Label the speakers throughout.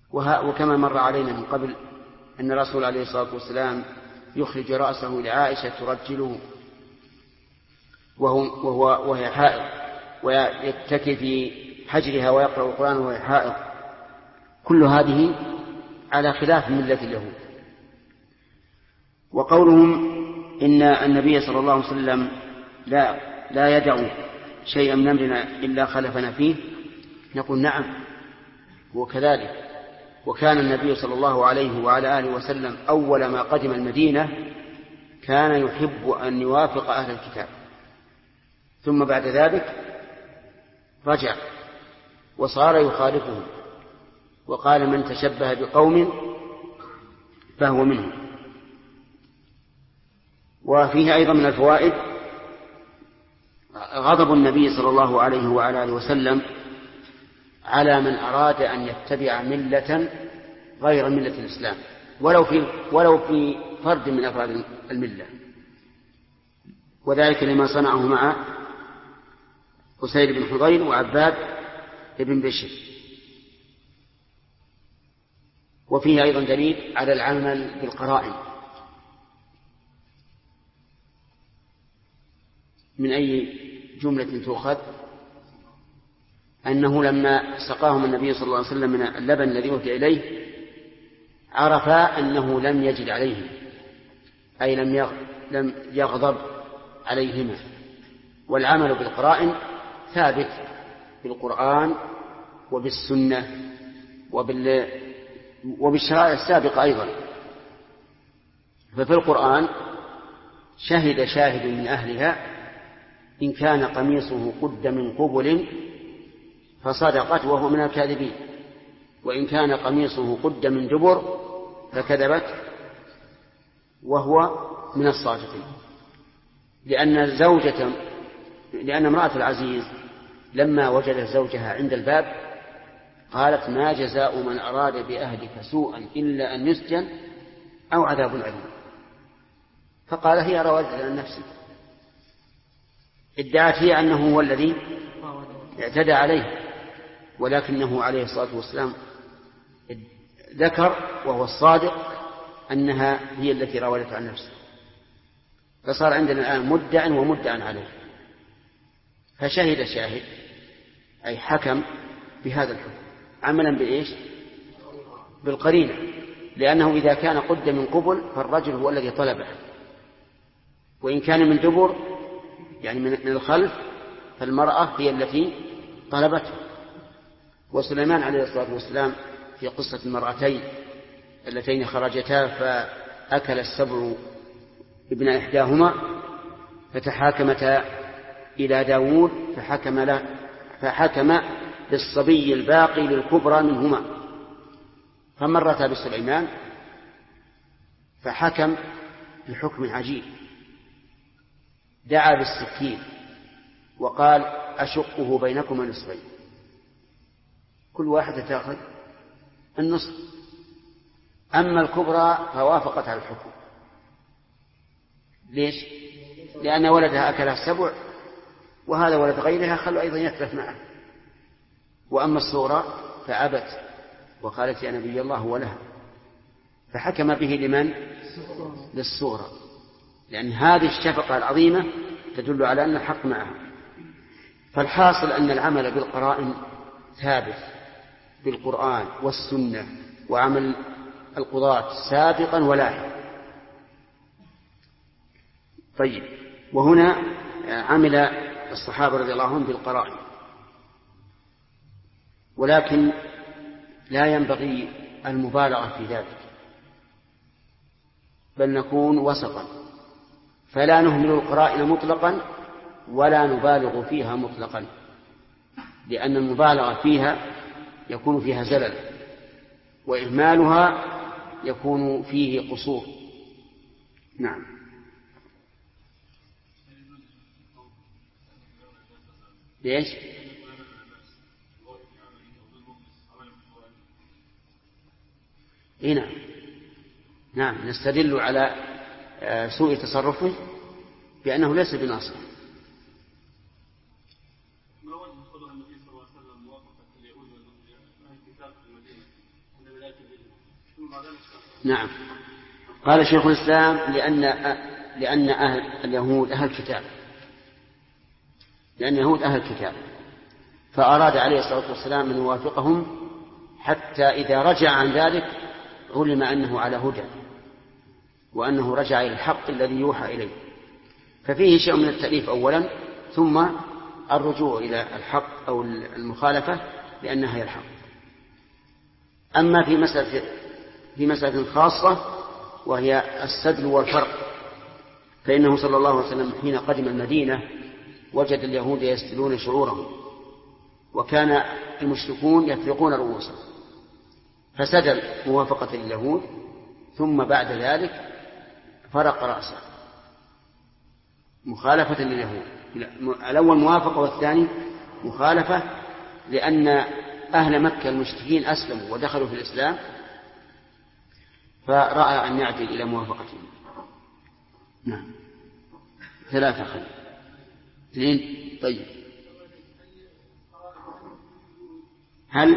Speaker 1: وكما مر علينا من قبل أن الرسول عليه الصلاة والسلام يخرج رأسه لعائشة ترجله وهي حائض، ويتكي في حجرها ويقرأ القرآن وهي حائض. كل هذه على خلاف ملة اليهود. وقولهم إن النبي صلى الله عليه وسلم لا يدع شيئا من أمرنا إلا خلفنا فيه، نقول نعم وكذلك. وكان النبي صلى الله عليه وعلى آله وسلم أول ما قدم المدينة كان يحب أن يوافق أهل الكتاب، ثم بعد ذلك رجع وصار يخالفهم، وقال من تشبه بقوم فهو منهم. وفيه أيضا من الفوائد غضب النبي صلى الله عليه وعلى آله وسلم على من أراد أن يتبع ملة غير ملة الإسلام ولو في فرد من أفراد الملة، وذلك لما صنعه مع أسيد بن حضير وعباد بن بشر. وفيه أيضا دليل على العمل بالقرائن. من أي جملة تؤخذ؟ أنه لما سقاهم النبي صلى الله عليه وسلم من اللبن الذي أهدي إليه عرفا أنه لم يجد عليهم، أي لم يغضب عليهما. والعمل بالقرائن ثابت بالقرآن وبالسنة وبالشرائع السابقة أيضا. ففي القرآن شهد شاهد من أهلها إن كان قميصه قد من قبل فصدقت وهو من الكاذبين، وإن كان قميصه قد من دبر فكذبت وهو من الصادقين. لأن امرأة العزيز لما وجدت زوجها عند الباب قالت ما جزاء من أراد بأهلك سوءا إلا أن يسجن أو عذاب أليم. فقال هي راودت عن نفسي، ادعت هي أنه هو الذي اعتدى عليه، ولكنه عليه الصلاة والسلام ذكر وهو الصادق أنها هي التي راودت عن نفسه. فصار عندنا الآن مدع ومدع عليه. فشهد شاهد أي حكم بهذا الحكم عملا بإيش؟ بالقرينة، لأنه إذا كان قد من قبل فالرجل هو الذي طلبه، وإن كان من دبر يعني من الخلف فالمرأة هي التي طلبته. وسليمان عليه الصلاة والسلام في قصة المرأتين اللتين خرجتا فأكل السبع ابن إحداهما فتحاكمتا إلى داود فحكم بالصبي الباقي للكبرى منهما، فمرتا بسليمان فحكم بحكم عجيب، دعا بالسكين وقال أشقه بينكما نصفين، كل واحدة تأخذ النصف. أما الكبرى فوافقت على الحكم. ليش؟ لأن ولدها أكلها السبع وهذا ولد غيرها خلوا أيضا يتلف معه. وأما الصغرى فأبت وقالت يا نبي الله ولها، فحكم به لمن؟ للصغرى، لأن هذه الشفقة العظيمة تدل على أن الحق معها. فالحاصل أن العمل بالقرائن ثابت بالقرآن والسنة، وعمل القضاة سابقا ولاحقا. طيب، وهنا عمل الصحابة رضي الله عنهم بالقرائن، ولكن لا ينبغي المبالغة في ذلك، بل نكون وسطا، فلا نهمل القرائن مطلقا ولا نبالغ فيها مطلقا، لأن المبالغة فيها يكون فيها زلل، وإهمالها يكون فيه قصور. نعم. ليش؟ نعم. نعم، نستدل على سوء تصرفه بأنه ليس بناصر. نعم. قال شيخ الإسلام لأن اليهود أهل كتاب، لأن اليهود أهل كتاب، فأراد عليه الصلاة والسلام أن يوافقهم حتى إذا رجع عن ذلك علم أنه على هدى وأنه رجع إلى الحق الذي يوحى إليه، ففيه شيء من التأليف أولا، ثم الرجوع إلى الحق أو المخالفة لأنها هي الحق. أما في مسألة خاصة وهي السدل والفرق، فإنه صلى الله عليه وسلم حين قدم المدينة وجد اليهود يسدلون شعورهم، وكان المشركون يفرقون رؤوسهم، فسدل موافقة لليهود، ثم بعد ذلك فرق رأسه مخالفة لليهود. الأول موافقة والثاني مخالفة، لأن أهل مكة المشركين أسلموا ودخلوا في الإسلام، فرأى أن يعدل إلى موافقتهم. نعم. 3 خلق 2. طيب، هل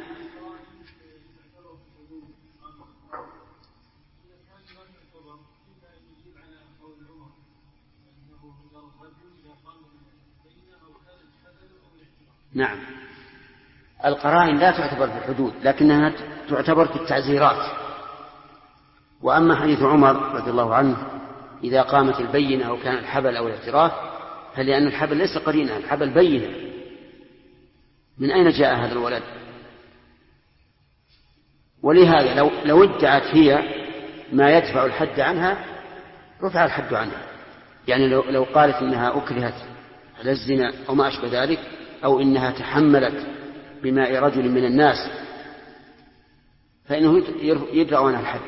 Speaker 1: نعم، القرائن لا تعتبر في الحدود، لكنها تعتبر في التعزيرات. وأما حديث عمر رضي الله عنه إذا قامت البينة أو كان الحبل أو الاعتراف، فلأن الحبل ليس قرينة، الحبل بينة، من أين جاء هذا الولد؟ ولهذا لو ادعت هي ما يدفع الحد عنها رفع الحد عنها، يعني لو قالت إنها أكرهت على الزنا أو ما أشبه ذلك، أو إنها تحملت بماء رجل من الناس، فإنه يدرأ عنها الحد.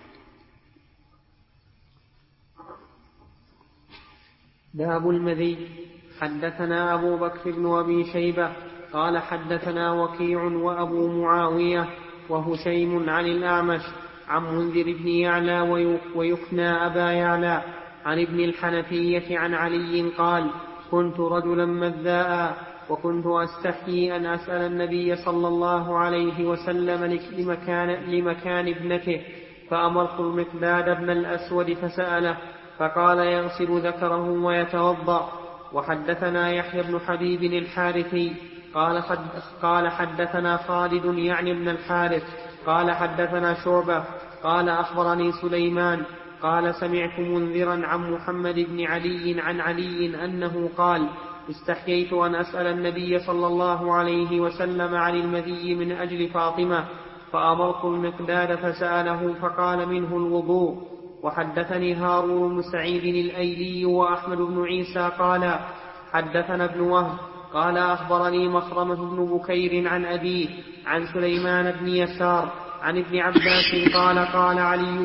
Speaker 2: باب المذي. حدثنا أبو بكر بن أبي شيبة قال حدثنا وكيع وأبو معاوية وهشيم عن الأعمش عن منذر بن يعلى ويكنى أبا يعلى عن ابن الحنفية عن علي قال: كنت رجلا مذاء، وكنت أستحيي أن أسأل النبي صلى الله عليه وسلم لمكان ابنته، فأمرت المقداد بن الأسود فسأله، فقال: يغسل ذكره ويتوضأ. وحدثنا يحيى بن حبيب الحارثي قال حدثنا خالد يعني بن الحارث قال حدثنا شعبة قال أخبرني سليمان قال: سمعت منذرا عن محمد بن علي عن علي أنه قال: استحييت أن أسأل النبي صلى الله عليه وسلم عن المذي من أجل فاطمة، فأمرت المقداد فسأله فقال: منه الوضوء. وحدثني هارون بن سعيد الأيلي وأحمد بن عيسى قال حدثنا ابن وهب قال أخبرني مخرمة بن بكير عن أبيه عن سليمان بن يسار عن ابن عباس قال: قال علي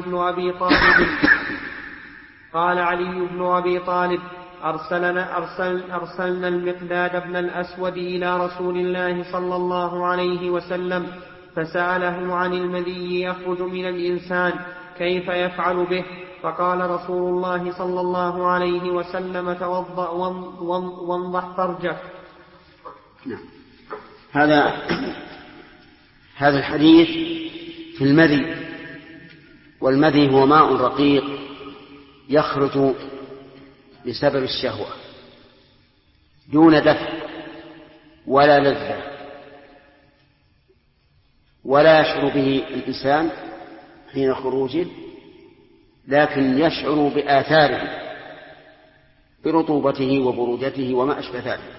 Speaker 2: بن أبي طالب أرسلنا المقداد بن الأسود إلى رسول الله صلى الله عليه وسلم فسأله عن المذي يخرج من الإنسان كيف يفعل به، فقال رسول الله صلى الله عليه وسلم: توضأ وانضح فرجك.
Speaker 1: هذا الحديث في المذي، والمذي هو ماء رقيق يخرج بسبب الشهوة دون دفع ولا لذة، ولا يشعر به الإنسان حين خروجه، لكن يشعر بآثاره برطوبته وبرودته وما أشبه ذلك.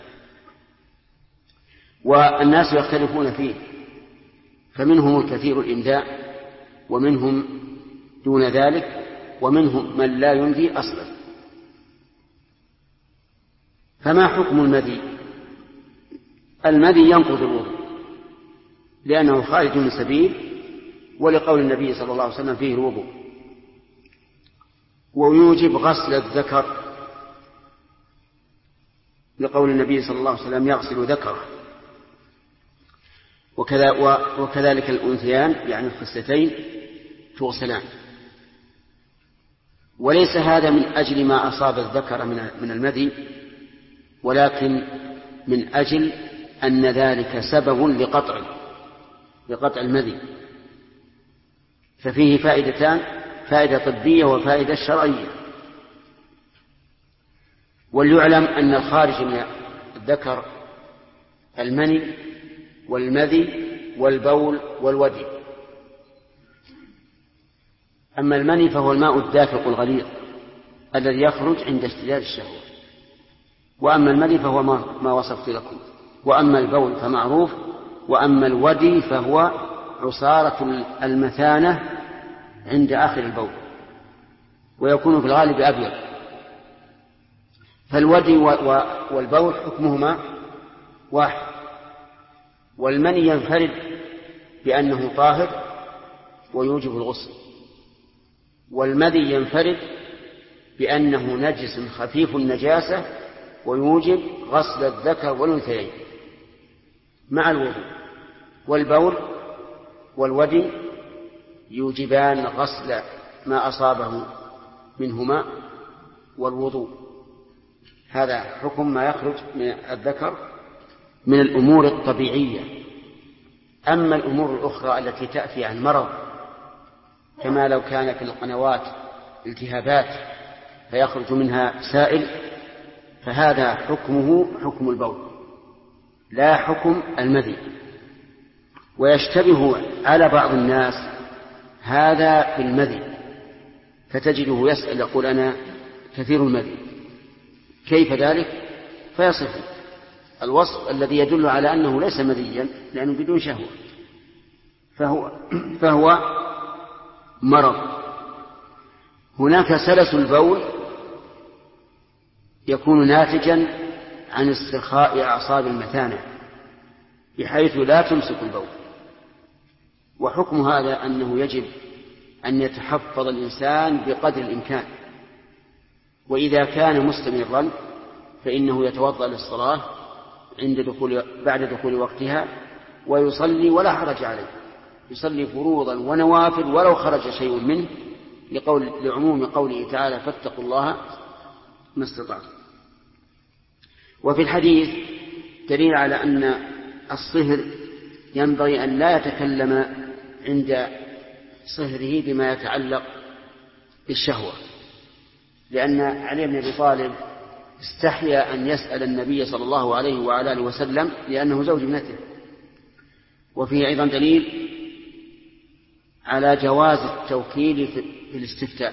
Speaker 1: والناس يختلفون فيه، فمنهم الكثير الإمداء، ومنهم دون ذلك، ومنهم من لا يمدي أصلا. فما حكم المذي؟ المذي ينقض الوضوء لأنه خارج من سبيل، ولقول النبي صلى الله عليه وسلم فيه الوضوء، ويوجب غسل الذكر لقول النبي صلى الله عليه وسلم يغسل ذكره، وكذلك الأنثيان يعني الخصلتين تغسلان. وليس هذا من أجل ما أصاب الذكر من المذي، ولكن من أجل أن ذلك سبب لقطع المذي، ففيه فائدتان: فائدة طبية وفائدة شرعية. وليعلم أن الخارج من الذكر المني والمذي والبول والودي. أما المني فهو الماء الدافق الغليظ الذي يخرج عند اشتداد الشهوة، وأما المذي فهو ما وصفت لكم، وأما البول فمعروف، وأما الودي فهو عصارة المثانة عند آخر البول، ويكون في الغالب أبيض. فالودي والبول حكمهما واحد. والمني ينفرد بأنه طاهر ويوجب الغسل، والمذي ينفرد بأنه نجس خفيف النجاسة ويوجب غسل الذكر والأنثيين مع الوضوء. والبول والودي يوجبان غسل ما أصابه منهما والوضوء. هذا حكم ما يخرج من الذكر من الأمور الطبيعية. أما الأمور الأخرى التي تأتي عن مرض، كما لو كان في القنوات التهابات فيخرج منها سائل، فهذا حكمه حكم البول لا حكم المذي. ويشتبه على بعض الناس هذا في المذي، فتجده يسأل يقول: أنا كثير المذي، كيف ذلك؟ فيصف الوصف الذي يدل على أنه ليس مذيا لأنه بدون شهوة، فهو مرض. هناك سلس البول يكون ناتجا عن استرخاء أعصاب المثانة بحيث لا تمسك البول، وحكم هذا أنه يجب أن يتحفظ الإنسان بقدر الإمكان، وإذا كان مستمرا فإنه يتوضأ للصلاة بعد دخول وقتها ويصلي ولا حرج عليه، يصلي فروضا ونوافل ولو خرج شيء منه، لعموم قوله تعالى: فاتقوا الله ما استطعتم. وفي الحديث دليل على أن الصهر ينبغي أن لا يتكلم عند صهره بما يتعلق بالشهوة، لأن علي بن أبي طالب استحيا أن يسأل النبي صلى الله عليه وعلى آله وسلم لأنه زوج ابنته. وفيه أيضا دليل على جواز التوكيل في الاستفتاء.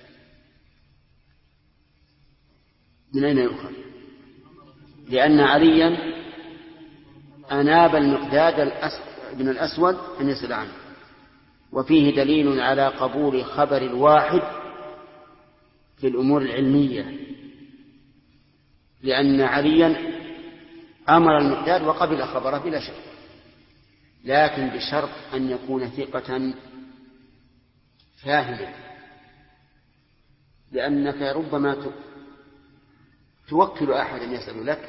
Speaker 1: من أين يؤخذ؟ لأن عليا أناب المقداد بن الأسود أن يسأل عنه. وفيه دليل على قبول خبر الواحد في الأمور العلمية، لأن عليا أمر المقداد وقبل خبره بلا شك، لكن بشرط أن يكون ثقة فاهما، لأنك ربما توكل أحدا يسأل لك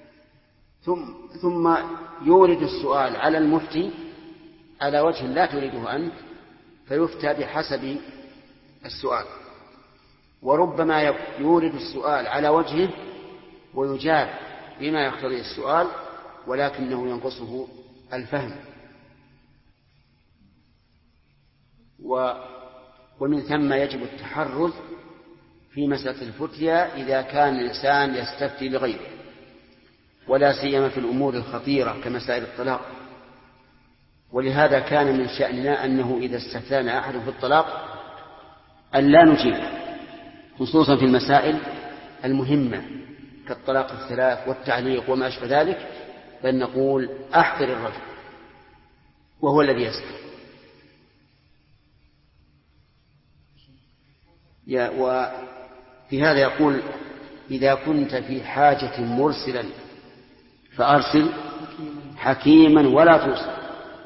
Speaker 1: ثم يورد السؤال على المفتي على وجه لا تريده أنت، فيفتى بحسب السؤال، وربما يورد السؤال على وجهه ويجاب بما يقتضي السؤال ولكنه ينقصه الفهم. ومن ثم يجب التحرز في مسألة الفتيا إذا كان الإنسان يستفتي لغيره، ولا سيما في الأمور الخطيرة كمسائل الطلاق. ولهذا كان من شأننا أنه إذا استفتانا أحد في الطلاق أن لا نجيب، خصوصا في المسائل المهمة كالطلاق الثلاث والتعليق وما أشبه ذلك، بل نقول: أحضر الرجل وهو الذي يسأل. وفي هذا يقول: إذا كنت في حاجة مرسلا فأرسل حكيما ولا توصل.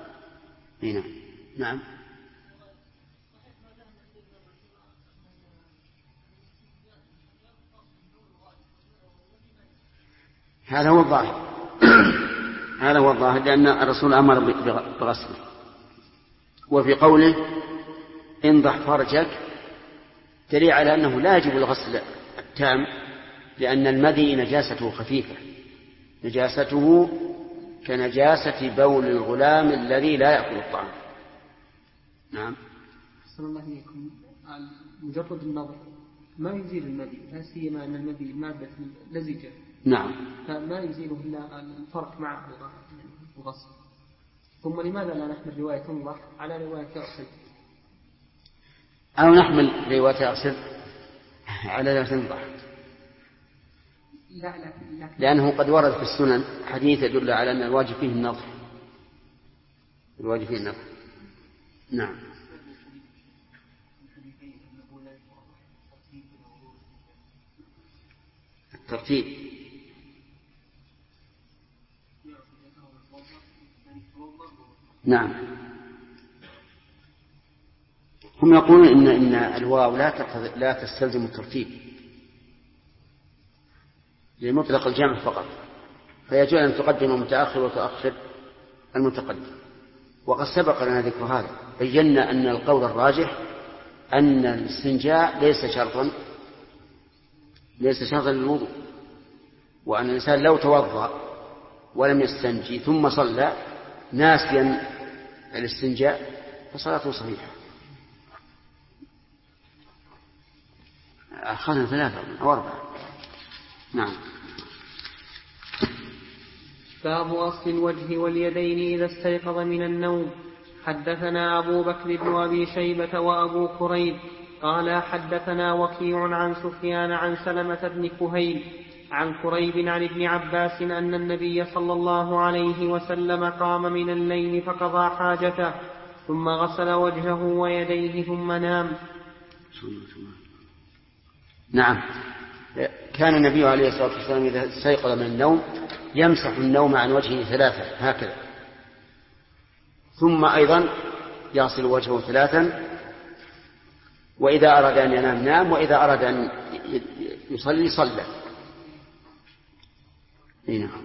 Speaker 1: نعم. هذا هو الظاهر هذا هو الظاهر، لأن الرسول أمر بغسله. وفي قوله: انضح فرجك دليل على أنه لا يجب الغسل التام، لأن المذي نجاسته خفيفة، نجاسته كنجاسة بول الغلام الذي لا يأكل الطعام. نعم.
Speaker 2: أحسن الله إليكم. مجرد النظر ما يزيل المذي، لا سيما أن المذي مادة لزجة.
Speaker 1: نعم.
Speaker 2: فما يزيله إلا الفرق مع الغسل. ثم لماذا لا نحمل رواية تنضح على رواية يغسل؟
Speaker 1: أو نحمل رواية يغسل على رواية تنضح؟
Speaker 2: لا.
Speaker 1: لأنه قد ورد في السنن حديث يدل على أن الواجب فيه النضح. الواجب فيه النضح. نعم. الترتيب. نعم. هم يقولون إن الواو لا تستلزم الترتيب لمطلق الجمع فقط، فيجوز أن تقدم المتأخر وتؤخر المتقدم. وقد سبق لنا ذكر هذا، بينا أن القول الراجح أن الاستنجاء ليس شرطا للوضوء، وأن الإنسان لو توضأ ولم يستنجي ثم صلى ناسيا الاستنجاء فصلاته صحيحة. أخذنا 3 أو 4. نعم.
Speaker 2: باب غسل الوجه واليدين إذا استيقظ من النوم. حدثنا أبو بكر بن أبي شيبة وأبو كريب قال حدثنا وكيع عن سفيان عن سلمة بن كهيل عن كريب عن ابن عباس أن النبي صلى الله عليه وسلم قام من الليل فقضى حاجته ثم غسل وجهه ويديه ثم نام.
Speaker 1: نعم. كان النبي عليه الصلاة والسلام إذا استيقظ من النوم يمسح النوم عن وجهه 3 هكذا، ثم أيضا يغسل وجهه 3، وإذا أراد أن ينام نام، وإذا أراد أن يصلي صلى. نعم.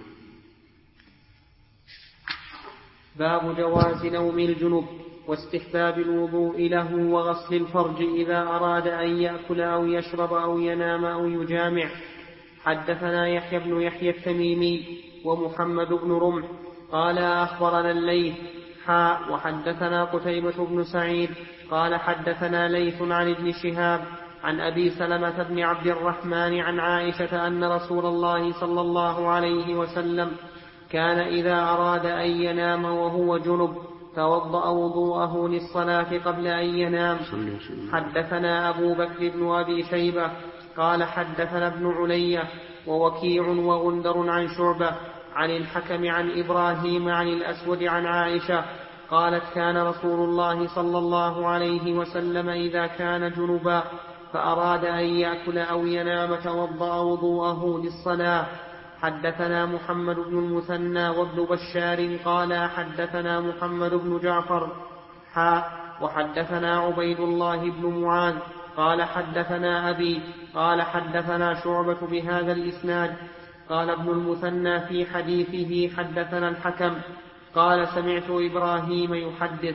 Speaker 2: باب جواز نوم الجنب واستحباب الوضوء له وغسل الفرج إذا أراد أن يأكل أو يشرب أو ينام أو يجامع. حدثنا يحيى بن يحيى التميمي ومحمد بن رمح قال أخبرنا الليث وحدثنا قتيبة بن سعيد قال حدثنا ليث عن ابن شهاب عن أبي سلمة بن عبد الرحمن عن عائشة أن رسول الله صلى الله عليه وسلم كان إذا أراد أن ينام وهو جنب توضأ وضوءه للصلاة قبل أن ينام. حدثنا أبو بكر بن أبي شيبة قال حدثنا ابن علية ووكيع وغندر عن شعبة عن الحكم عن إبراهيم عن الأسود عن عائشة قالت كان رسول الله صلى الله عليه وسلم إذا كان جنبا فأراد أن يأكل أو ينام توضأ وضوءه للصلاة. حدثنا محمد بن المثنى وابن بشار قال حدثنا محمد بن جعفر وحدثنا عبيد الله بن معاذ قال حدثنا أبي قال حدثنا شعبة بهذا الإسناد. قال ابن المثنى في حديثه حدثنا الحكم قال سمعت إبراهيم يحدث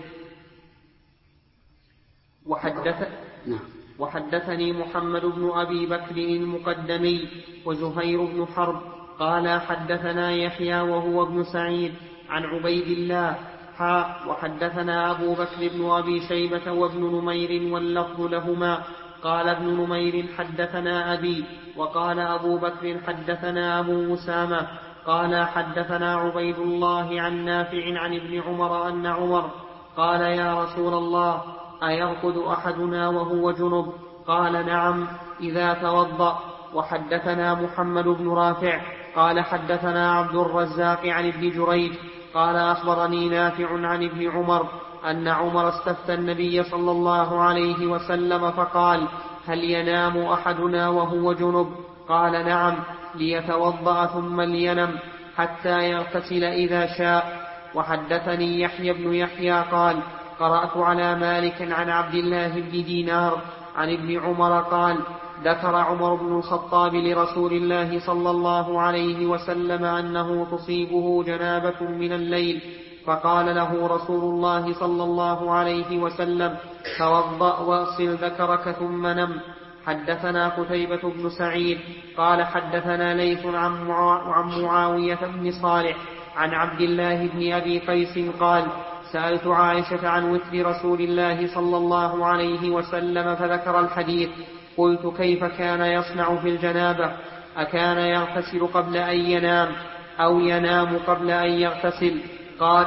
Speaker 2: وحدثني محمد بن أبي بكر المقدمي وزهير بن حرب قال حدثنا يحيى وهو ابن سعيد عن عبيد الله وحدثنا أبو بكر بن أبي شيبة وابن نمير واللفظ لهما. قال ابن نمير حدثنا أبي وقال أبو بكر حدثنا أبو أسامة قال حدثنا عبيد الله عن نافع عن ابن عمر أن عمر قال يا رسول الله أيرقد أحدنا وهو جنب؟ قال نعم إذا توضأ. وحدثنا محمد بن رافع قال حدثنا عبد الرزاق عن ابن جريج قال أخبرني نافع عن ابن عمر أن عمر استفتى النبي صلى الله عليه وسلم فقال هل ينام أحدنا وهو جنب؟ قال نعم ليتوضأ ثم لينم حتى يغتسل إذا شاء. وحدثني يحيى بن يحيى قال قرأت على مالك عن عبد الله بن دينار عن ابن عمر قال ذكر عمر بن الخطاب لرسول الله صلى الله عليه وسلم أنه تصيبه جنابة من الليل فقال له رسول الله صلى الله عليه وسلم توضأ واغسل ذكرك ثم نم. حدثنا قتيبة بن سعيد قال حدثنا ليث عن معاوية بن صالح عن عبد الله بن أبي قيس قال سألت عائشة عن وتر رسول الله صلى الله عليه وسلم فذكر الحديث. قلت كيف كان يصنع في الجنابة؟ أكان يغتسل قبل أن ينام أو ينام قبل أن يغتسل؟ قال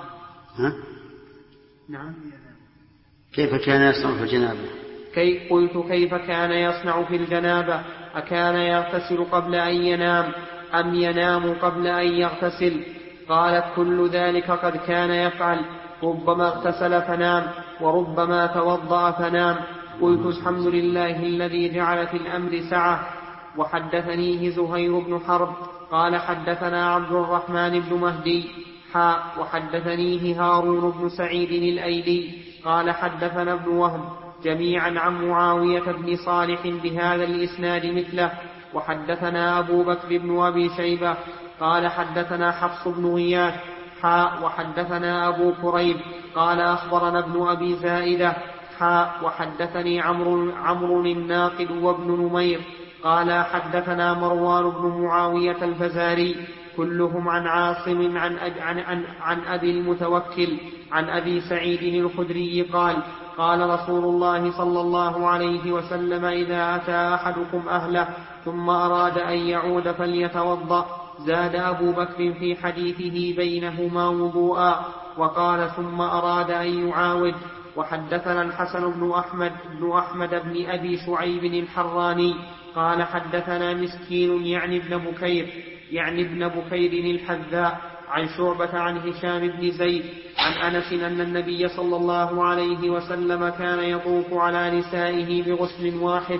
Speaker 1: نعم. كيف كان يصنع في الجنابة؟
Speaker 2: قلت كيف كان يصنع في الجنابة؟ أكان يغتسل قبل أن ينام أم ينام قبل أن يغتسل؟ قالت كل ذلك قد كان يفعل، ربما اغتسل فنام وربما توضأ فنام. قلت الحمد لله الذي جعل في الأمر سعة. وحدثنيه زهير بن حرب قال حدثنا عبد الرحمن بن مهدي وحدثنيه هارون بن سعيد الأيلي قال حدثنا ابن وهب جميعا عن معاوية بن صالح بهذا الإسناد مثله. وحدثنا أبو بكر بن أبي شيبة قال حدثنا حفص بن غياث وحدثنا أبو كريب قال أخبرنا ابن أبي زائدة وحدثني عمرو الناقد وابن نمير قال حدثنا مروان بن معاوية الفزاري كلهم عن عاصم عن أبي المتوكل عن أبي سعيد الخدري قال قال رسول الله صلى الله عليه وسلم إذا أتى أحدكم أهله ثم أراد أن يعود فليتوضأ. زاد أبو بكر في حديثه بينهما وضوءا وقال ثم أراد أن يعاود. وحدثنا الحسن بن أحمد بن أبي شعيب الحراني قال حدثنا مسكين يعني ابن بكير الحذاء عن شعبة عن هشام بن زيد عن أنس أن النبي صلى الله عليه وسلم كان يطوف على نسائه بغسل واحد.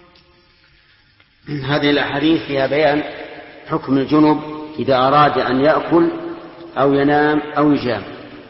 Speaker 1: هذه الأحاديث فيها بيان حكم الجنب إذا أراد أن يأكل أو ينام أو يجامع.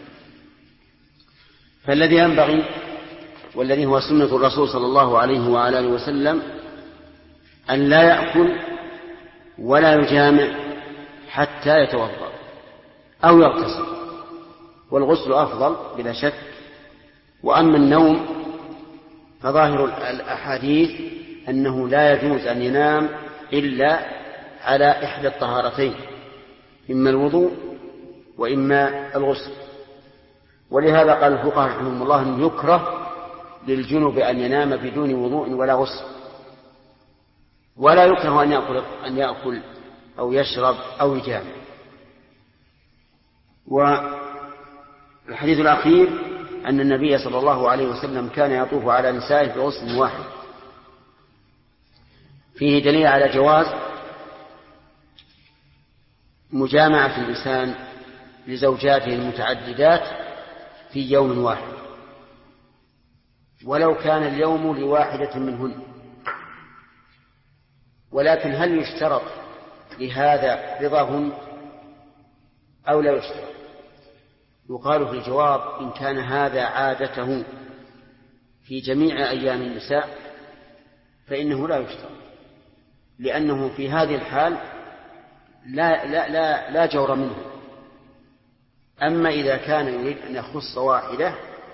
Speaker 1: فالذي ينبغي والذي هو سنة الرسول صلى الله عليه وآله وسلم أن لا يأكل ولا يجامع حتى يتوضأ أو يغتسل، والغسل أفضل بلا شك. وأما النوم فظاهر الأحاديث أنه لا يجوز أن ينام إلا على إحدى الطهارتين، إما الوضوء وإما الغسل. ولهذا قال الفقهاء رحمهم الله أن يكره للجنب أن ينام بدون وضوء ولا غسل، ولا يكره أن يأكل أو يشرب أو يجامع. والحديث الأخير أن النبي صلى الله عليه وسلم كان يطوف على نسائه بغسل واحد، فيه دليل على جواز مجامعة الإنسان لزوجاته المتعددات في يوم واحد ولو كان اليوم لواحدة منهن. ولكن هل يشترط لهذا رضاهن أو لا يشترط؟ يقال في الجواب إن كان هذا عادته في جميع أيام النساء فإنه لا يشترط، لأنه في هذه الحال لا جور منه. أما إذا كان يريد أن يخص واحدة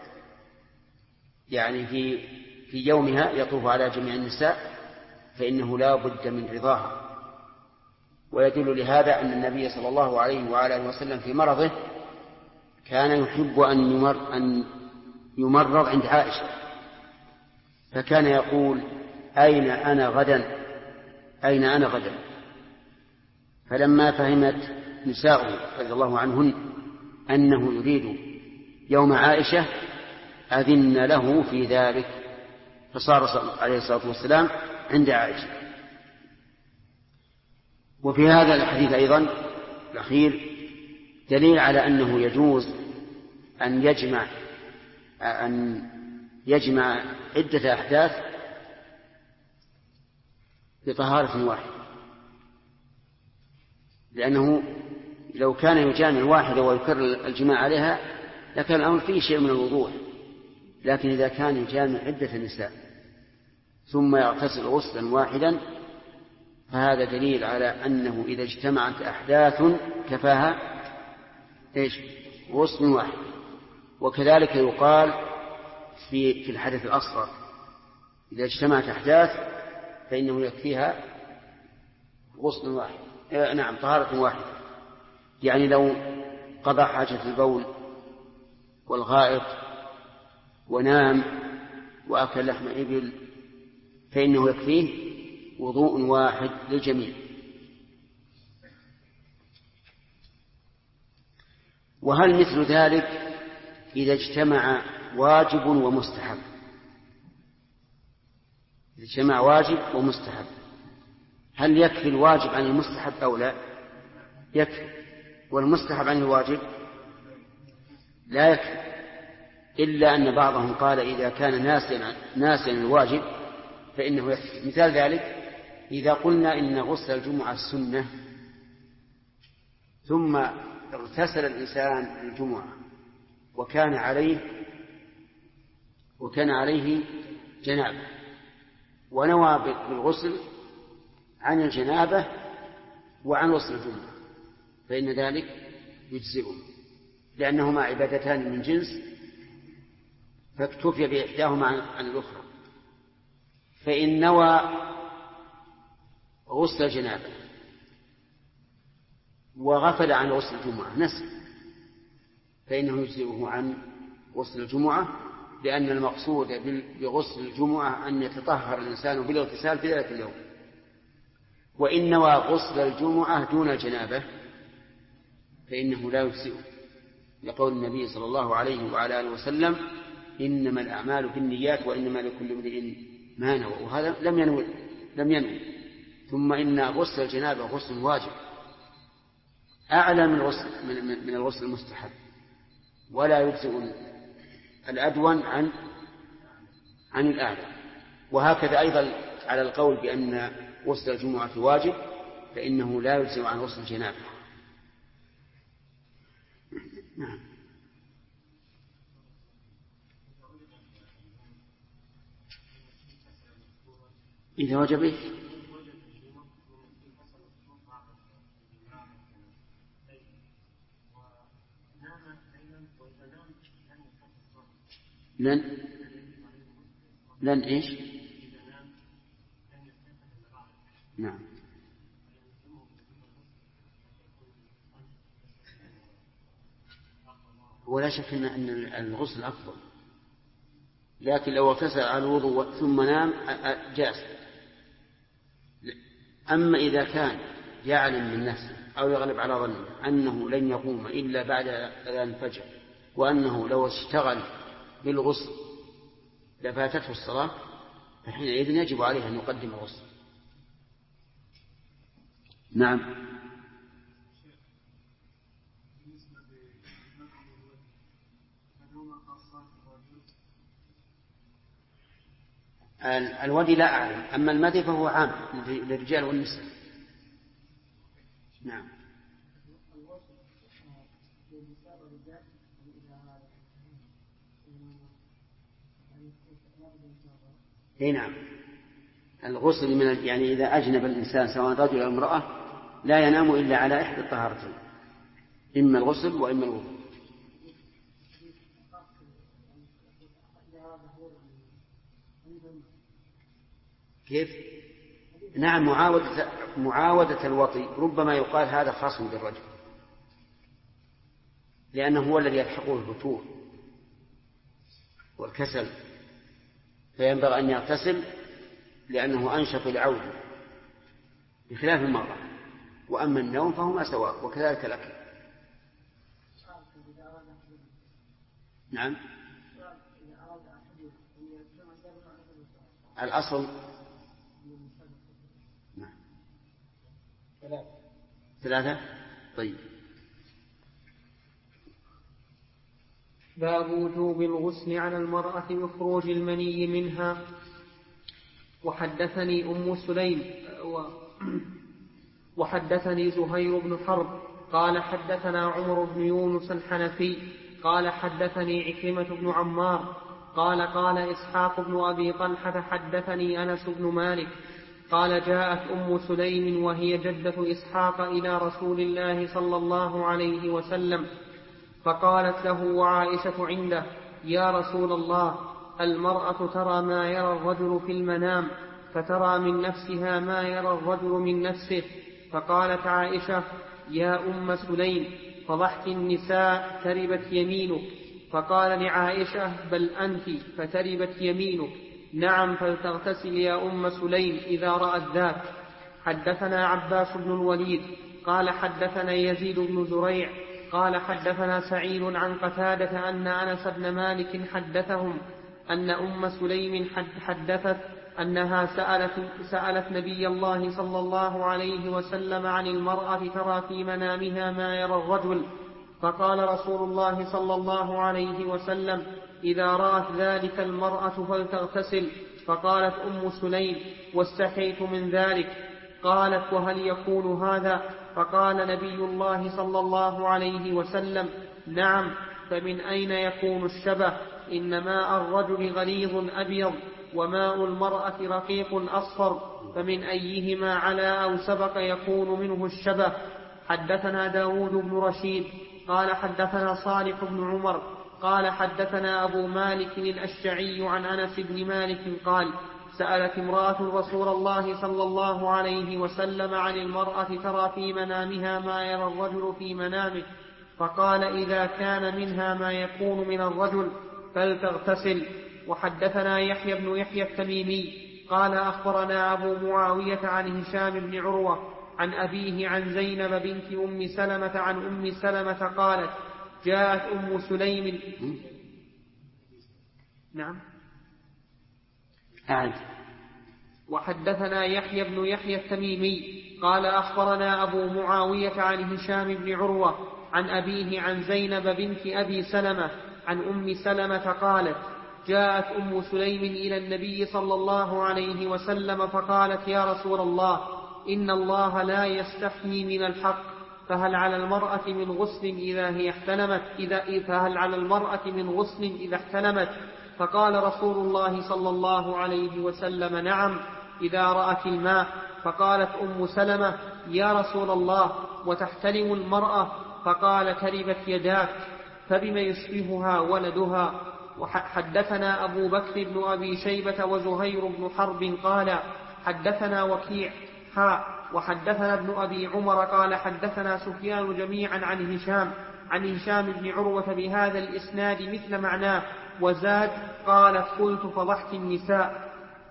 Speaker 1: يعني في يومها يطوف على جميع النساء فإنه لا بد من رضاها. ويدل لهذا أن النبي صلى الله عليه وآله وسلم في مرضه كان يحب أن يمرض عند عائشة، فكان يقول أين أنا غدا. فلما فهمت نساؤه رضي الله عنهن أنه يريد يوم عائشة أذن له في ذلك، فصار عليه الصلاة والسلام عند عائشة. وفي هذا الحديث أيضا الأخير دليل على أنه يجوز أن يجمع عدة أحداث بطهارة واحدة، لأنه لو كان يجامع واحدة ويكرر الجماع عليها لكان الأمر فيه شيء من الوضوح. لكن إذا كان يجامع عدة نساء ثم يغتسل غسلا واحدا فهذا دليل على أنه إذا اجتمعت أحداث كفاها غسل واحد. وكذلك يقال في الحدث الأصغر إذا اجتمعت أحداث فإنه يكفيها غسل واحد، طهارة واحدة. يعني لو قضى حاجة البول والغائط ونام وأكل لحم إبل فإنه يكفيه وضوء واحد للجميع. وهل مثل ذلك إذا اجتمع واجب ومستحب؟ إذا اجتمع واجب ومستحب هل يكفي الواجب عن المستحب أو لا؟ يكفي. والمستحب عن الواجب لا يكفي، إلا أن بعضهم قال إذا كان ناسيا الواجب فإنه يكفي. مثال ذلك إذا قلنا إن غسل الجمعة سنة ثم اغتسل الإنسان الجمعة وكان عليه جنابة ونوى بالغسل عن الجنابة وعن غسل الجمعة فإن ذلك يجزئه، لأنهما عبادتان من جنس فاكتفي بإحداهما عن الأخرى. فإن نوى غسل الجنابة وغفل عن غسل الجمعة نسي فإنه يجزئه عن غسل الجمعة، لأن المقصود بغسل الجمعة أن يتطهر الإنسان بالاغتسال في ذلك اليوم. وإن نوى غسل الجمعة دون الجنابة فإنه لا يجزئه، لقول النبي صلى الله عليه وعلى آله وسلم إنما الأعمال بالنيات وإنما لكل امرئ ما نوى، وهذا لم ينوي. ثم إن غسل الجنابة غسل واجب أعلى من الغسل المستحب، ولا يجزئ الأدون عن الأعلى. وهكذا أيضا على القول بأن غسل الجمعة واجب فإنه لا يجزئ عن غسل الجنابة. نعم. إذا وجب لن إيش؟ نعم. ولا شك أن الغسل أفضل، لكن لو اغتسل على الوضوء ثم نام جاز. أما إذا كان يعلم من نفسه أو يغلب على ظنه أنه لن يقوم إلا بعد أذان الفجر وأنه لو اشتغل بالغسل لفاتته الصلاة فحينئذ يجب عليه أن يقدم الغسل. نعم. الودي لا أعلم، أما المدي فهو عام للرجال والنساء. نعم. نعم. الغسل يعني إذا أجنب الإنسان سواء رجل أو امرأة لا ينام إلا على إحدى الطهارتين، إما الغسل وإما الوضوء. كيف؟ نعم. معاودة الوطي ربما يقال هذا خاص بالرجل، لأنه هو الذي يلحقه الفتور والكسل، فينبغي أن يغتسل لأنه أنشط لعوده بخلاف المرأة. وأما النوم فهما سواء، وكذلك الأكل. نعم. الأصل ثلاثة. طيب.
Speaker 2: باب وجوب الغسل على المرأة بخروج المني منها. وحدثني زهير بن حرب قال حدثنا عمر بن يونس الحنفي قال حدثني عكرمة بن عمار قال إسحاق بن أبي طلحة حدثني أنس بن مالك قال جاءت أم سليم وهي جدة إسحاق إلى رسول الله صلى الله عليه وسلم فقالت له وعائشة عنده يا رسول الله المرأة ترى ما يرى الرجل في المنام فترى من نفسها ما يرى الرجل من نفسه. فقالت عائشة يا أم سليم فضحت النساء تربت يمينك. فقال لعائشة: بل أنت، فتربت يمينك. نعم، فلتغتسل يا أم سليم إذا رأت ذاك. حدثنا عباس بن الوليد قال حدثنا يزيد بن زريع قال حدثنا سعيد عن قتادة أن أنس بن مالك حدثهم أن أم سليم حدثت أنها سألت نبي الله صلى الله عليه وسلم عن المرأة ترى في منامها ما يرى الرجل، فقال رسول الله صلى الله عليه وسلم: إذا رأت ذلك المرأة فلتغتسل. فقالت أم سليم: واستحيت من ذلك. قالت: وهل يكون هذا؟ فقال نبي الله صلى الله عليه وسلم: نعم، فمن أين يكون الشبه؟ إن ماء الرجل غليظ أبيض وماء المرأة رقيق أصفر، فمن أيهما على أو سبق يكون منه الشبه. حدثنا داود بن رشيد قال حدثنا صالح بن عمر قال حدثنا أبو مالك الأشجعي عن أنس بن مالك قال: سألت امرأة رسول الله صلى الله عليه وسلم عن المرأة ترى في منامها ما يرى الرجل في منامه، فقال: إذا كان منها ما يكون من الرجل فلتغتسل. وحدثنا يحيى بن يحيى التميمي قال أخبرنا أبو معاوية عن هشام بن عروة عن أبيه عن زينب بنت أم سلمة عن أم سلمة قالت: جاءت أم سليم. نعم. وحدثنا يحيى بن يحيى التميمي قال أخبرنا أبو معاوية عن هشام بن عروة عن أبيه عن زينب بنت أبي سلمة عن أم سلمة قالت: جاءت أم سليم إلى النبي صلى الله عليه وسلم فقالت: يا رسول الله، إن الله لا يستحيي من الحق، فهل على المرأة من غسل إذا احتلمت؟ فقال رسول الله صلى الله عليه وسلم: نعم، إذا رأت الماء. فقالت أم سلمة: يا رسول الله، وتحتلم المرأة؟ فقال: تربت يداك. فبما يشبهها ولدها. وحدثنا أبو بكر بن أبي شيبة وزهير بن حرب قال حدثنا وكيع وحدثنا ابن أبي عمر قال حدثنا سفيان جميعا عن هشام بن عروة بهذا الإسناد مثل معناه، وزاد: قالت: قلت فضحت النساء.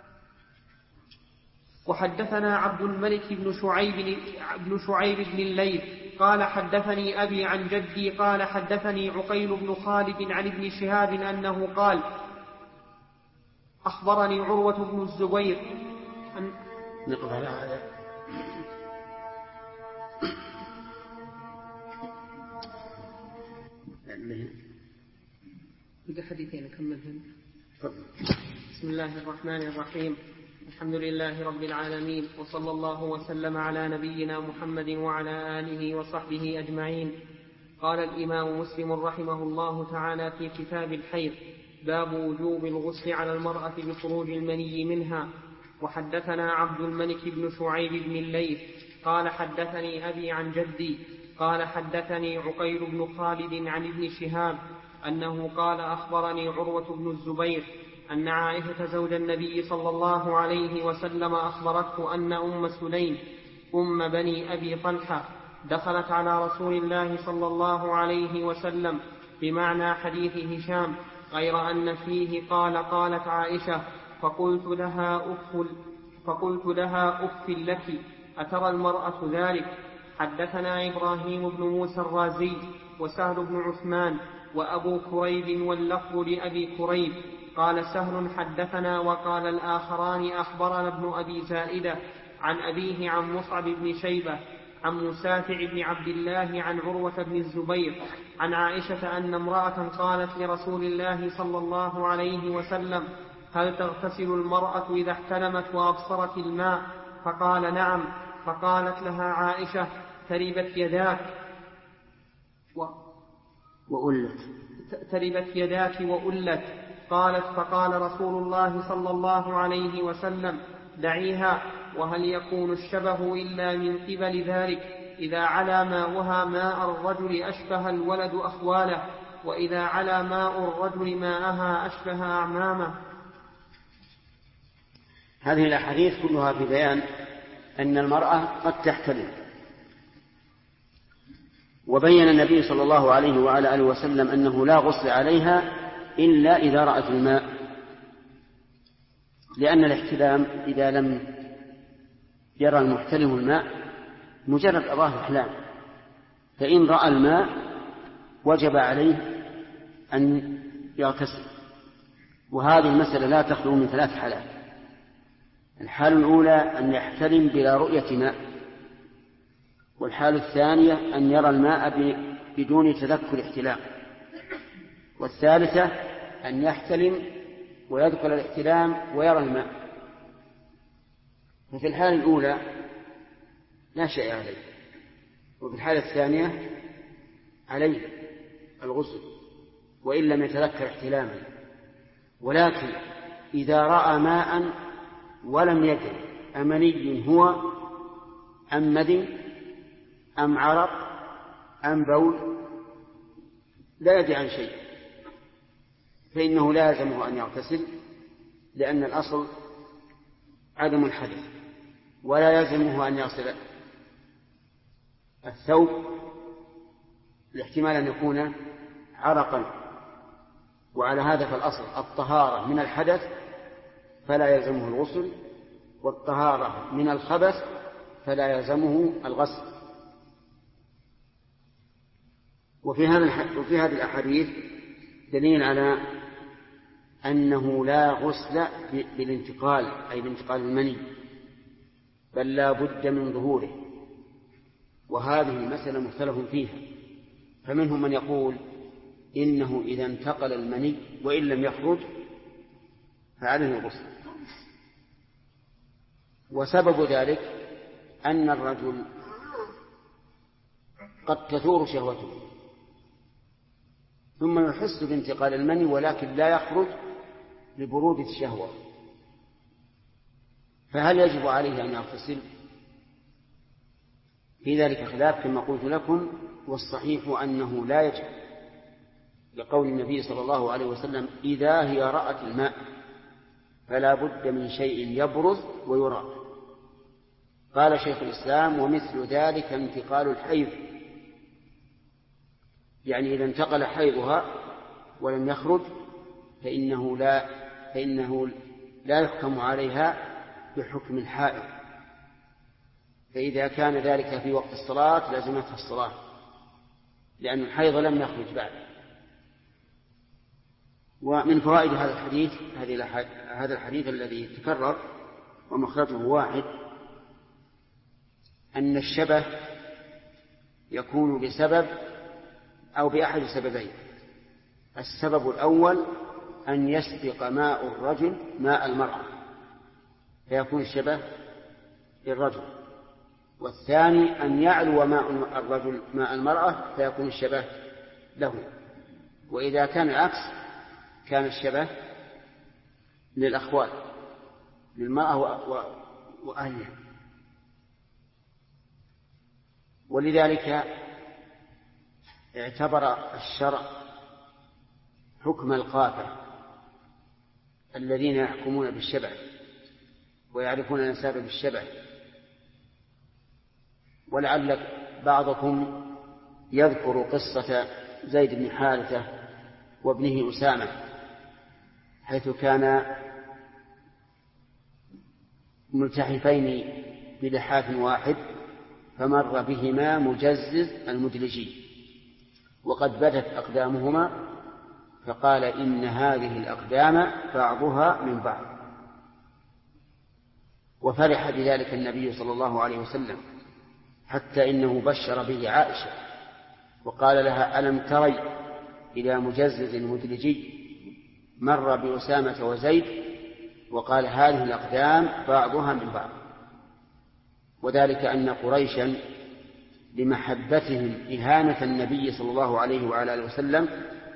Speaker 2: وحدثنا عبد الملك بن شعيب بن الليث قال حدثني أبي عن جدي قال حدثني عقيل بن خالد عن ابن شهاب أنه قال: أخبرني عروة بن الزبير
Speaker 1: نقف على هذا.
Speaker 2: بقى حديثين أكملهم. بسم الله الرحمن الرحيم. الحمد لله رب العالمين، وصلى الله وسلم على نبينا محمد وعلى آله وصحبه أجمعين. قال الإمام مسلم رحمه الله تعالى في كتاب الحيض: باب وجوب الغسل على المرأة بخروج المني منها. وحدثنا عبد الملك بن شعيب بن الليث قال حدثني أبي عن جدي قال حدثني عقيل بن خالد عن ابن شهاب أنه قال: أخبرني عروة بن الزبير أن عائشة زوج النبي صلى الله عليه وسلم أخبرته أن أم سليم أم بني أبي طلحة دخلت على رسول الله صلى الله عليه وسلم بمعنى حديث هشام، غير أن فيه قالت عائشة: فقلت لها أف لك، أترى المرأة ذلك؟ حدثنا إبراهيم بن موسى الرازي وسهل بن عثمان وأبو كريب واللفظ لأبي كريب. قال سهل: حدثنا. وقال الآخران: أخبرنا ابن أبي زائدة عن أبيه عن مصعب بن شيبة عن مسافع بن عبد الله عن عروة بن الزبير عن عائشة أن امرأة قالت لرسول الله صلى الله عليه وسلم: هل تغتسل المرأة إذا احتلمت وأبصرت الماء؟ فقال: نعم. فقالت لها عائشة: تربت يداك تربت يداك وألت. قالت: فقال رسول الله صلى الله عليه وسلم: دعيها، وهل يكون الشبه إلا من قبل ذلك؟ إذا على ماؤها ماء الرجل أشبه الولد أخواله، وإذا على ماء الرجل ماءها أشبه أعمامه.
Speaker 1: هذه الأحاديث كلها ببيان أن المرأة قد تحتلم، وبين النبي صلى الله عليه وعلى آله وسلم أنه لا غسل عليها إلا إذا رأت الماء، لأن الاحتلام إذا لم يرى المحتلم الماء مجرد أضاف إحلام، فإن رأى الماء وجب عليه أن يغتسل. وهذه المسألة لا تخلو من 3 حالات. الحالة الأولى أن يحتلم بلا رؤية ماء، والحالة الثانية أن يرى الماء بدون تذكر احتلام، والثالثة أن يحتلم ويذكر الاحتلام ويرى الماء. ففي الحالة الأولى لا شيء عليه، وفي الحالة الثانية عليه الغسل وإن لم يتذكر احتلاما. ولكن إذا رأى ماء ولم يدري أمني هو أم مدي أم عرق أم بول، لا يدري عن شيء، فإنه لازمه أن يغتسل، لأن الأصل عدم الحدث، ولا يلزمه أن يغسل الثوب لاحتمال أن يكون عرقا، وعلى هذا فالأصل الطهارة من الحدث فلا يلزمه الغسل، والطهارة من الخبث فلا يلزمه الغسل. وفي هذه الأحاديث دليل على أنه لا غسل بالانتقال، أي بانتقال المني، بل لا بد من ظهوره، وهذه المسألة مختلف فيها. فمنهم من يقول إنه إذا انتقل المني وإن لم يخرج فعليه الغسل، وسبب ذلك أن الرجل قد تثور شهوته ثم يحس بانتقال المني ولكن لا يخرج لبرودة الشهوة، فهل يجب عليه أن يغتسل؟ في ذلك خلاف كما قلت لكم، والصحيح أنه لا يجب، لقول النبي صلى الله عليه وسلم إذا هي رأت الماء فلا بد من شيء يبرز ويرى. قال شيخ الإسلام ومثل ذلك انتقال الحيض، يعني إذا انتقل حيضها ولم يخرج فإنه لا يحكم عليها بحكم الحائض، فإذا كان ذلك في وقت الصلاة لازمتها الصلاة، لأن الحيض لم يخرج بعد. ومن فوائد هذا الحديث هذا الحديث الذي تكرر ومخرجه واحد، أن الشبه يكون بسبب أو بأحد سببين. السبب الأول أن يسبق ماء الرجل ماء المرأة فيكون الشبه للرجل، والثاني أن يعلو ماء الرجل ماء المرأة فيكون الشبه له. وإذا كان العكس كان الشبه للأخوات للمرأة وأهلها. ولذلك اعتبر الشرع حكم القافة الذين يحكمون بالشبه ويعرفون الأنساب بالشبه. ولعل بعضكم يذكر قصة زيد بن حارثة وابنه أسامة، حيث كانا ملتحفين بلحاف واحد فمر بهما مجزز المدلجي وقد بدت أقدامهما، فقال إن هذه الأقدام بعضها من بعض. وفرح بذلك النبي صلى الله عليه وسلم، حتى إنه بشر به عائشة وقال لها ألم تري إلى مجزز مدلجي مر بأسامة وزيد وقال هذه الأقدام بعضها من بعض. وذلك أن قريشا لمحبتهم إهانة النبي صلى الله عليه وعلى آله وسلم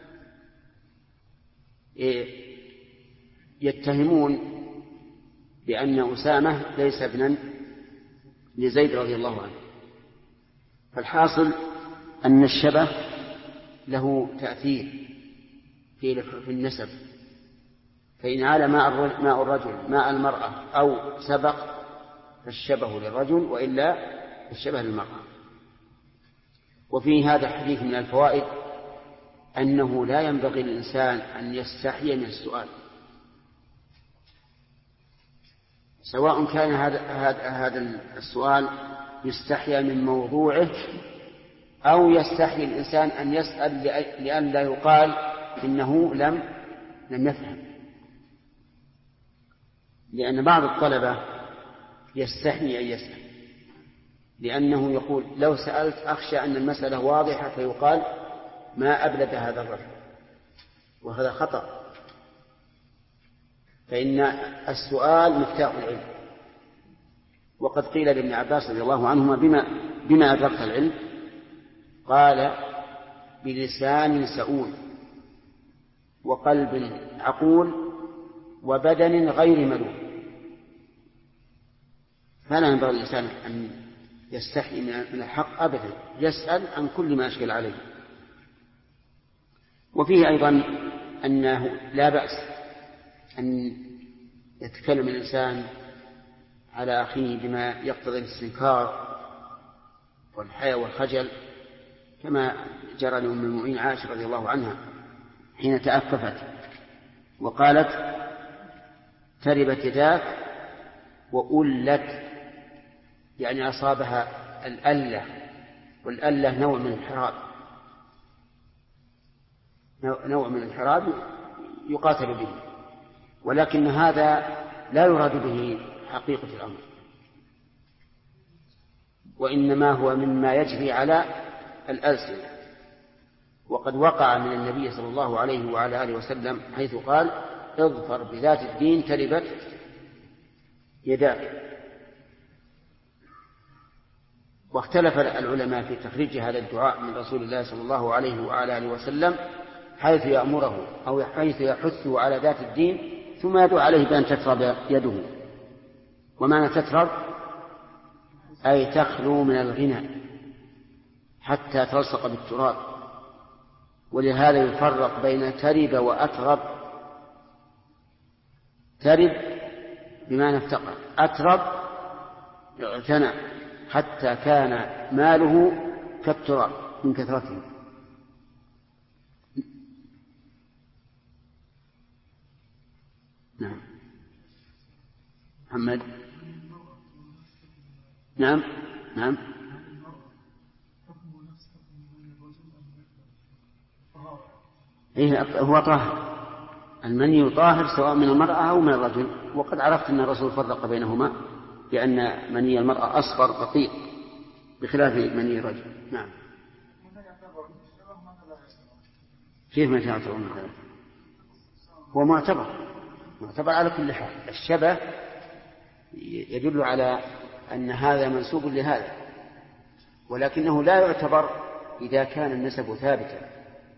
Speaker 1: يتهمون بأن أسامة ليس ابنا لزيد رضي الله عنه. فالحاصل أن الشبه له تأثير في النسب، فإن عال ماء الرجل ماء المرأة أو سبق فالشبه للرجل، وإلا الشبه للمرأة. وفي هذا الحديث من الفوائد أنه لا ينبغي للإنسان أن يستحي من السؤال، سواء كان هذا السؤال يستحي من موضوعه أو يستحي الإنسان أن يسأل لأن لا يقال إنه لم يفهم. لأن بعض الطلبة يستحي أن يسأل لأنه يقول لو سألت أخشى أن المسألة واضحة فيقال ما أبلد هذا الرجل، وهذا خطأ. فإن السؤال مفتاح العلم، وقد قيل لابن عباس رضي الله عنهما بما أدركت العلم؟ قال بلسان سؤول وقلب عقول وبدن غير ملول. فلا ينبغي الإنسان أن يستحي من الحق أبدا، يسأل عن كل ما أشكل عليه. وفيه أيضا أنه لا بأس أن يتكلم الإنسان على أخيه بما يقتضي الاستنكار والحياء والخجل، كما جرى لأم المؤمنين عائشة رضي الله عنها حين تأففت وقالت تربت يداك وألت، يعني أصابها الألة، والألة نوع من الحراب يقاتل به، ولكن هذا لا يراد به حقيقة الأمر، وإنما هو مما يجري على الألسنة. وقد وقع من النبي صلى الله عليه وعلى آله وسلم حيث قال اظفر بذات الدين تربت يداك. واختلف العلماء في تخريج هذا الدعاء من رسول الله صلى الله عليه وعلى آله وسلم، حيث يأمره أو حيث يحثه على ذات الدين ثم يدعو عليه بأن تترب يده. ومعنى تترب أي تخلو من الغنى حتى تلصق بالتراب، ولهذا يفرق بين ترب وأترب. ترب بمعنى افتقر، أترب اغتنى حتى كان ماله كالتراب من كثرته. نعم محمد. نعم إيه هو طاهر، المني طاهر سواء من المرأة أو من الرجل. وقد عرفت أن الرسول فرق بينهما بأن مني المرأة أصفر رقيق بخلاف مني الرجل. نعم. كيف ما تعتبر مثلا؟ هو معتبر على كل حال. الشبه يدل على أن هذا منسوب لهذا، ولكنه لا يعتبر إذا كان النسب ثابتا.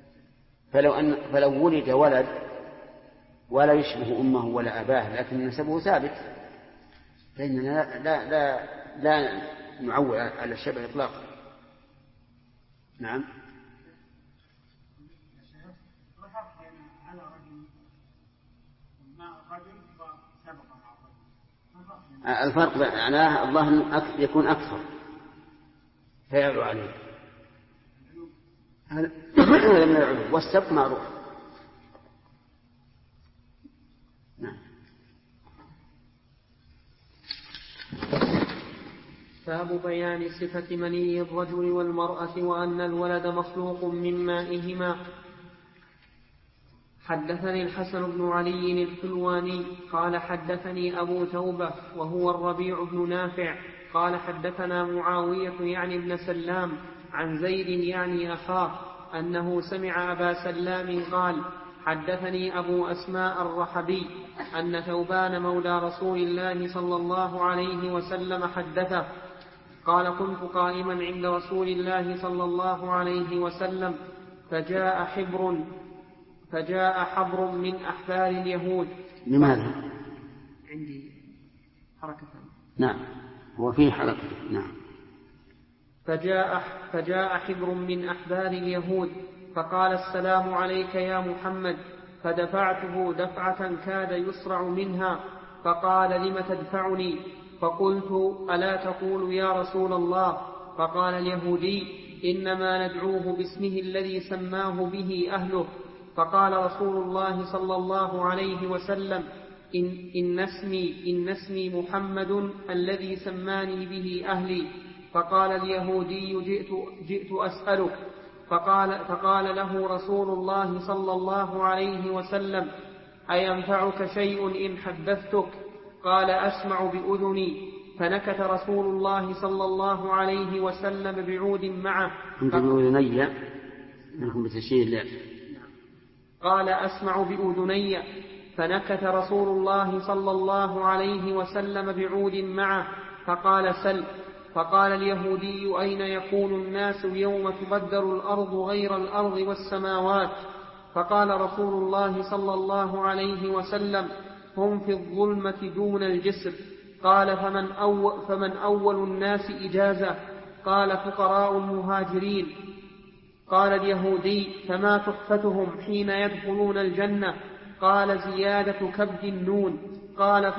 Speaker 1: فلو ولد ولد ولا يشبه أمه ولا أباه لكن نسبه ثابت فإننا لا نعول على الشبه إطلاقا. نعم. الفرق معناه الله يكون أكثر فيعلو عليه، هذا من العلو، والسبق معروف. نعم.
Speaker 2: باب بيان صفة مني الرجل والمرأة وأن الولد مخلوق من مائهما. حدثني الحسن بن علي الحلواني قال حدثني أبو توبة وهو الربيع بن نافع قال حدثنا معاوية يعني ابن سلام عن زيد يعني أخاه أنه سمع أبا سلام قال حدثني أبو أسماء الرحبي أن ثوبان مولى رسول الله صلى الله عليه وسلم حدثه قال كنت قائما عند رسول الله صلى الله عليه وسلم فجاء حبر من أحبار اليهود.
Speaker 1: لماذا؟
Speaker 2: عندي حركة.
Speaker 1: نعم هو فيه حركة. نعم.
Speaker 2: فجاء حبر من أحبار اليهود فقال السلام عليك يا محمد، فدفعته دفعة كاد يسرع منها، فقال لم تدفعني؟ فقلت ألا تقول يا رسول الله؟ فقال اليهودي إنما ندعوه باسمه الذي سماه به أهله. فقال رسول الله صلى الله عليه وسلم: إن اسمي محمد الذي سماني به أهلي. فقال اليهودي: جئت أسألك. فقال له رسول الله صلى الله عليه وسلم: أينفعك شيء إن حدثتك؟ قال: أسمع بأذني. فنكت رسول الله صلى الله عليه وسلم بعود معه.
Speaker 1: بأذني منكم بتشير الله.
Speaker 2: قال: أسمع بأذني. فنكت رسول الله صلى الله عليه وسلم بعود معه. فقال: سل. فقال اليهودي: أين يكون الناس يوم تبدل الأرض غير الأرض والسماوات؟ فقال رسول الله صلى الله عليه وسلم: هم في الظلمة دون الجسر. قال: فمن أول الناس إجازة؟ قال: فقراء المهاجرين. قال اليهودي: فما تحفتهم حين يدخلون الجنة؟ قال: زيادة كبد النون. قال: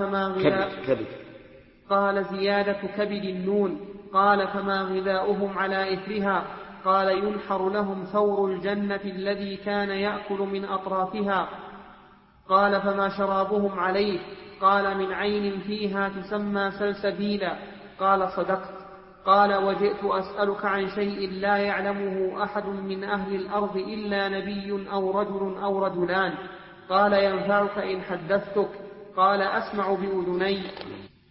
Speaker 2: زيادة كبد النون. قال: فما غذاؤهم على إثرها؟ قال: ينحر لهم ثور الجنة الذي كان يأكل من أطرافها. قال: فما شرابهم عليه؟ قال: من عين فيها تسمى سلسبيلا. قال: صدقت. قال: وجئت أسألك عن شيء لا يعلمه أحد من أهل الأرض إلا نبي أو رجل أو رجلان. قال: ينفعك إن حدثتك؟ قال: أسمع بأذني.